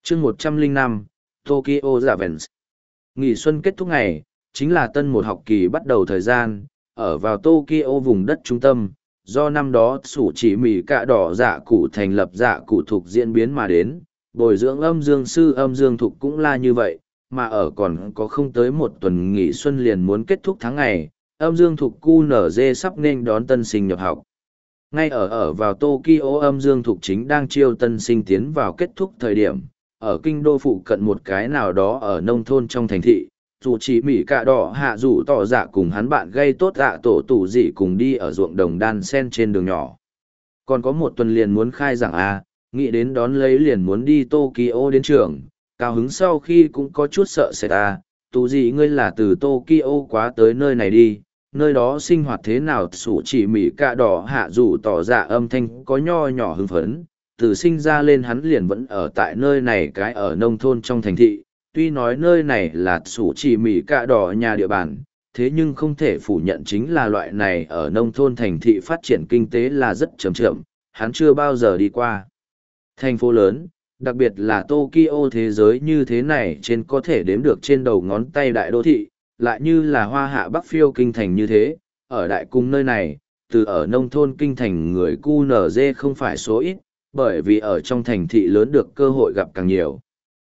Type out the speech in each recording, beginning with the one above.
chương 105, Tokyo Javens. Nghỉ xuân kết thúc ngày, chính là tân một học kỳ bắt đầu thời gian, ở vào Tokyo vùng đất trung tâm, do năm đó sủ chỉ mì cạ đỏ dạ cụ thành lập dạ cụ thuộc diễn biến mà đến, bồi dưỡng âm dương sư âm dương thục cũng là như vậy, mà ở còn có không tới một tuần nghỉ xuân liền muốn kết thúc tháng ngày, âm dương thục QNZ sắp nên đón tân sinh nhập học. Ngay ở vào Tokyo âm dương thục chính đang chiêu tân sinh tiến vào kết thúc thời điểm, ở kinh đô phụ cận một cái nào đó ở nông thôn trong thành thị, dù chỉ mỉ cạ đỏ hạ rủ tỏ dạ cùng hắn bạn gây tốt dạ tổ tủ dị cùng đi ở ruộng đồng đan sen trên đường nhỏ. Còn có một tuần liền muốn khai giảng A, nghĩ đến đón lấy liền muốn đi Tokyo đến trường, cao hứng sau khi cũng có chút sợ sệt A, tủ dị ngươi là từ Tokyo quá tới nơi này đi, nơi đó sinh hoạt thế nào sủ chỉ mỉ cạ đỏ hạ rủ tỏ dạ âm thanh có nho nhỏ hưng phấn, từ sinh ra lên hắn liền vẫn ở tại nơi này cái ở nông thôn trong thành thị. Tuy nói nơi này là sủ chỉ mì cạ đỏ nhà địa bàn, thế nhưng không thể phủ nhận chính là loại này ở nông thôn thành thị phát triển kinh tế là rất chậm chậm, hắn chưa bao giờ đi qua. Thành phố lớn, đặc biệt là Tokyo thế giới như thế này trên có thể đếm được trên đầu ngón tay đại đô thị, lại như là hoa hạ bắc phiêu kinh thành như thế, ở đại cung nơi này, từ ở nông thôn kinh thành người QNZ không phải số ít, bởi vì ở trong thành thị lớn được cơ hội gặp càng nhiều.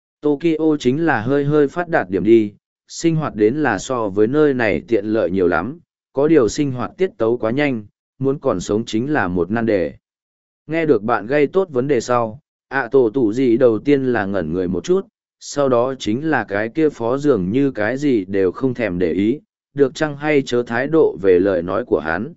Tokyo chính là hơi hơi phát đạt điểm đi, sinh hoạt đến là so với nơi này tiện lợi nhiều lắm, có điều sinh hoạt tiết tấu quá nhanh, muốn còn sống chính là một nan đề. Nghe được bạn gây tốt vấn đề sau, tổ tủ gì đầu tiên là ngẩn người một chút, sau đó chính là cái kia phó dường như cái gì đều không thèm để ý, được chăng hay chớ thái độ về lời nói của hắn.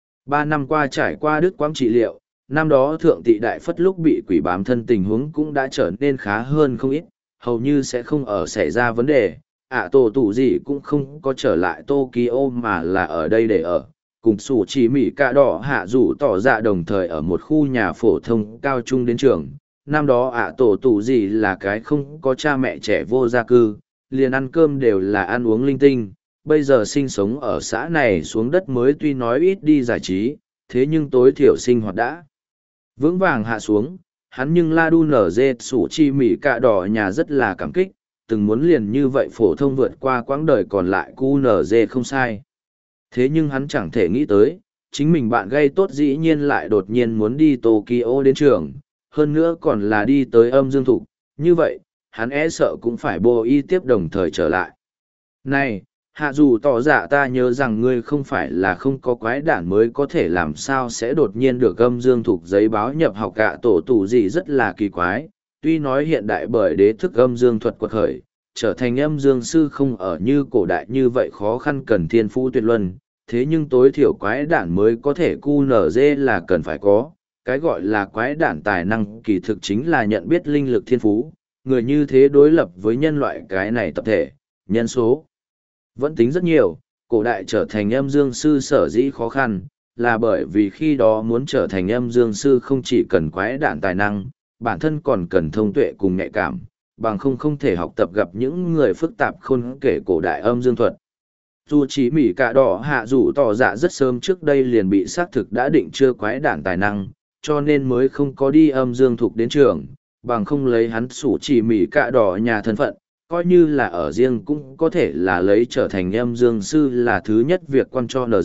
3 năm qua trải qua đứt quãng trị liệu, năm đó thượng tị đại phất lúc bị quỷ bám thân tình huống cũng đã trở nên khá hơn không ít, hầu như sẽ không ở xảy ra vấn đề. Tổ tủ gì cũng không có trở lại Tokyo mà là ở đây để ở, cùng sủ chỉ mỉ cạ đỏ hạ rủ tỏ dạ đồng thời ở một khu nhà phổ thông cao trung đến trường. Năm đó tổ tủ gì là cái không có cha mẹ trẻ vô gia cư, liền ăn cơm đều là ăn uống linh tinh, bây giờ sinh sống ở xã này xuống đất mới tuy nói ít đi giải trí, thế nhưng tối thiểu sinh hoạt đã vững vàng hạ xuống. Hắn nhưng la đu nở dê sủ chi mỉ cạ đỏ nhà rất là cảm kích, từng muốn liền như vậy phổ thông vượt qua quãng đời còn lại cu nở dê không sai. Thế nhưng hắn chẳng thể nghĩ tới, chính mình bạn gây tốt dĩ nhiên lại đột nhiên muốn đi Tokyo đến trường, hơn nữa còn là đi tới âm dương thục, như vậy, hắn sợ cũng phải bô y tiếp đồng thời trở lại. Này, hạ dù tỏ dạ ta nhớ rằng ngươi không phải là không có quái đản mới có thể làm sao sẽ đột nhiên được âm dương thục giấy báo nhập học cả tổ tủ gì rất là kỳ quái, tuy nói hiện đại bởi đế thức âm dương thuật quật khởi, trở thành âm dương sư không ở như cổ đại như vậy khó khăn cần thiên phú tuyệt luân, thế nhưng tối thiểu quái đản mới có thể cu nở dê là cần phải có, cái gọi là quái đản tài năng kỳ thực chính là nhận biết linh lực thiên phú, người như thế đối lập với nhân loại cái này tập thể, nhân số vẫn tính rất nhiều, cổ đại trở thành âm dương sư sở dĩ khó khăn, là bởi vì khi đó muốn trở thành âm dương sư không chỉ cần quái đản tài năng, bản thân còn cần thông tuệ cùng nhạy cảm, bằng không thể học tập gặp những người phức tạp khôn kể cổ đại âm dương thuật. Dù chỉ mỉ cạ đỏ hạ rủ tỏ dạ rất sớm trước đây liền bị xác thực đã định chưa quái đản tài năng, cho nên mới không có đi âm dương thục đến trường, bằng không lấy hắn sủ chỉ mỉ cạ đỏ nhà thân phận, coi như là ở riêng cũng có thể là lấy trở thành âm dương sư là thứ nhất việc quan cho NG.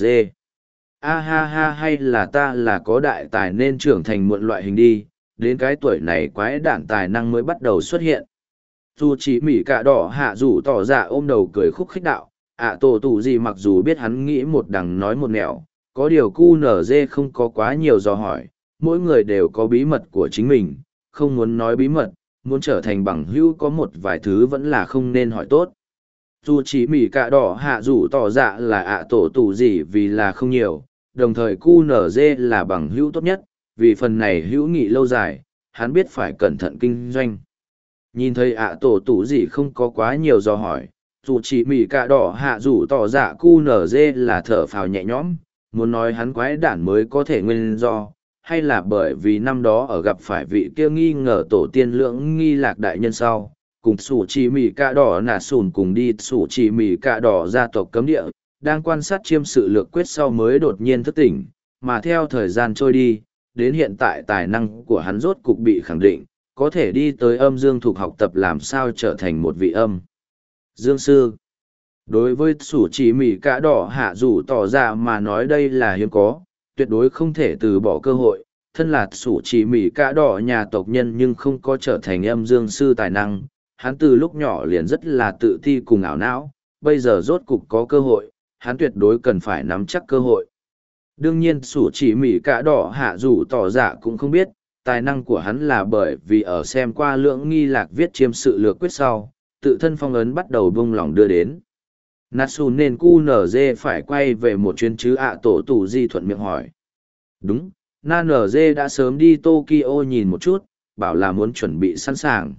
Ha ha hay là ta là có đại tài nên trưởng thành muộn loại hình đi, đến cái tuổi này quái đản tài năng mới bắt đầu xuất hiện. Dù chỉ mỉ cạ đỏ hạ rủ tỏ dạ ôm đầu cười khúc khích đạo, tổ tủ gì mặc dù biết hắn nghĩ một đằng nói một nẻo, có điều QNZ không có quá nhiều dò hỏi, mỗi người đều có bí mật của chính mình, không muốn nói bí mật, muốn trở thành bằng hữu có một vài thứ vẫn là không nên hỏi tốt. Dù chỉ mỉ cạ đỏ hạ rủ tỏ dạ là tổ tủ gì vì là không nhiều, đồng thời QNZ là bằng hữu tốt nhất, vì phần này hữu nghị lâu dài, hắn biết phải cẩn thận kinh doanh. Nhìn thấy tổ tủ gì không có quá nhiều dò hỏi, dù chỉ mỉ cạ đỏ hạ rủ tỏ dạ QNZ là thở phào nhẹ nhõm, muốn nói hắn quái đản mới có thể nguyên do, hay là bởi vì năm đó ở gặp phải vị kia nghi ngờ tổ tiên lưỡng nghi lạc đại nhân sau, cùng sủ chỉ mỉ cạ đỏ nà sùn cùng đi sủ chỉ mỉ cạ đỏ gia tộc cấm địa, đang quan sát chiêm sự lược quyết sau mới đột nhiên thức tỉnh, mà theo thời gian trôi đi, đến hiện tại tài năng của hắn rốt cục bị khẳng định, có thể đi tới âm dương thuộc học tập làm sao trở thành một vị âm dương sư. Đối với sủ chỉ mỉ cả đỏ hạ dù tỏ ra mà nói đây là hiếm có, tuyệt đối không thể từ bỏ cơ hội. Thân là sủ chỉ mỉ cả đỏ nhà tộc nhân nhưng không có trở thành âm dương sư tài năng, hắn từ lúc nhỏ liền rất là tự ti cùng ảo não, bây giờ rốt cục có cơ hội, hắn tuyệt đối cần phải nắm chắc cơ hội. Đương nhiên sủ chỉ mỉ cả đỏ hạ dù tỏ dạ cũng không biết, tài năng của hắn là bởi vì ở xem qua lưỡng nghi lạc viết chiêm sự lược quyết sau, tự thân phong ấn bắt đầu bung lỏng đưa đến. Natsu nên cu nở dê phải quay về một chuyến chứ ạ tổ tù di thuận miệng hỏi. Đúng, na nở dê đã sớm đi Tokyo nhìn một chút, bảo là muốn chuẩn bị sẵn sàng.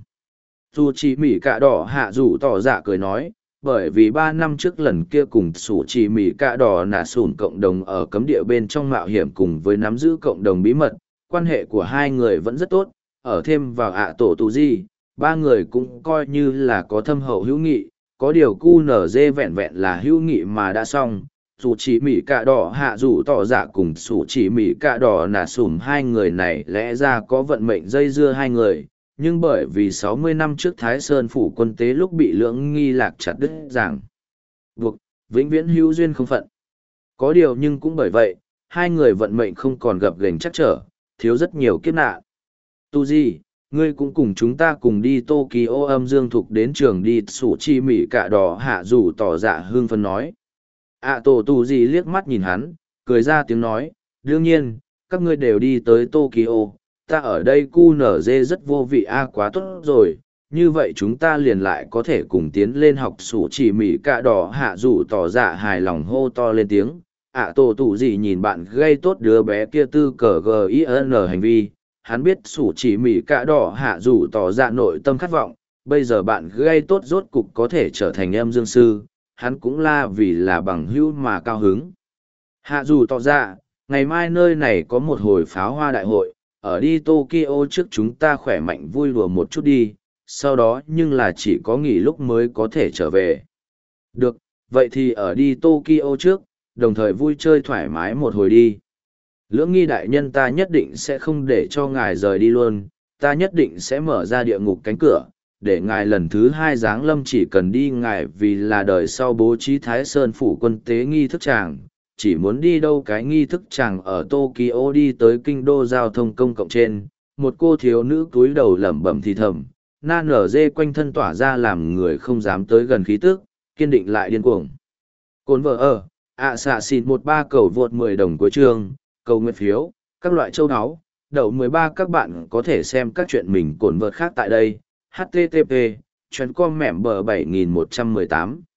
Dù chỉ mỉ cả đỏ hạ dù tỏ dạ cười nói, bởi vì 3 năm trước lần kia cùng sủ chỉ mỉ cả đỏ nà sủn cộng đồng ở cấm địa bên trong mạo hiểm cùng với nắm giữ cộng đồng bí mật, quan hệ của hai người vẫn rất tốt, ở thêm vào ạ tổ tù di, ba người cũng coi như là có thâm hậu hữu nghị, có điều cu nở dê vẹn vẹn là hữu nghị mà đã xong. Dù chỉ mỉ cả đỏ hạ dù tỏ dạ cùng sủ chỉ mỉ cả đỏ nà sủn hai người này lẽ ra có vận mệnh dây dưa hai người, nhưng bởi vì 60 năm trước Thái Sơn phủ quân tế lúc bị lưỡng nghi lạc chặt đứt ràng buộc, vĩnh viễn hữu duyên không phận. Có điều nhưng cũng bởi vậy, hai người vận mệnh không còn gặp gềnh chắc trở, thiếu rất nhiều kiếp nạn. Tu Di, ngươi cũng cùng chúng ta cùng đi Tokyo âm dương thục đến trường đi sủ chi mỉ cả đỏ hạ dù tỏ dạ hương phân nói. Tổ Tu Di liếc mắt nhìn hắn, cười ra tiếng nói, đương nhiên, các ngươi đều đi tới Tokyo. Ta ở đây cu nở dê rất vô vị quá tốt rồi, như vậy chúng ta liền lại có thể cùng tiến lên học sủ chỉ mỉ cả đỏ hạ dù tỏ dạ hài lòng hô to lên tiếng. Tổ tủ gì nhìn bạn gây tốt đứa bé kia tư cờ gin hành vi, hắn biết sủ chỉ mỉ cả đỏ hạ dù tỏ dạ nội tâm khát vọng, bây giờ bạn gây tốt rốt cục có thể trở thành âm dương sư, hắn cũng là vì là bằng hữu mà cao hứng. Hạ dù tỏ dạ, ngày mai nơi này có một hồi pháo hoa đại hội, ở đi Tokyo trước chúng ta khỏe mạnh vui đùa một chút đi, sau đó nhưng là chỉ có nghỉ lúc mới có thể trở về. Được, vậy thì ở đi Tokyo trước, đồng thời vui chơi thoải mái một hồi đi. Lưỡng nghi đại nhân ta nhất định sẽ không để cho ngài rời đi luôn, ta nhất định sẽ mở ra địa ngục cánh cửa, để ngài lần thứ 2 giáng lâm chỉ cần đi ngài vì là đời sau bố trí Thái Sơn phủ quân tế nghi thức tràng. Chỉ muốn đi đâu cái nghi thức chàng ở Tokyo đi tới kinh đô giao thông công cộng trên, một cô thiếu nữ cúi đầu lẩm bẩm thì thầm, na nở dê quanh thân tỏa ra làm người không dám tới gần khí tức, kiên định lại điên cuồng. Cồn vợ ở, xạ xịt 13 cầu vượt 10 đồng cuối chương, cầu nguyện phiếu, các loại châu áo, đậu 13 các bạn có thể xem các chuyện mình cồn vợt khác tại đây, http, chuyến com mẻm bờ 7118.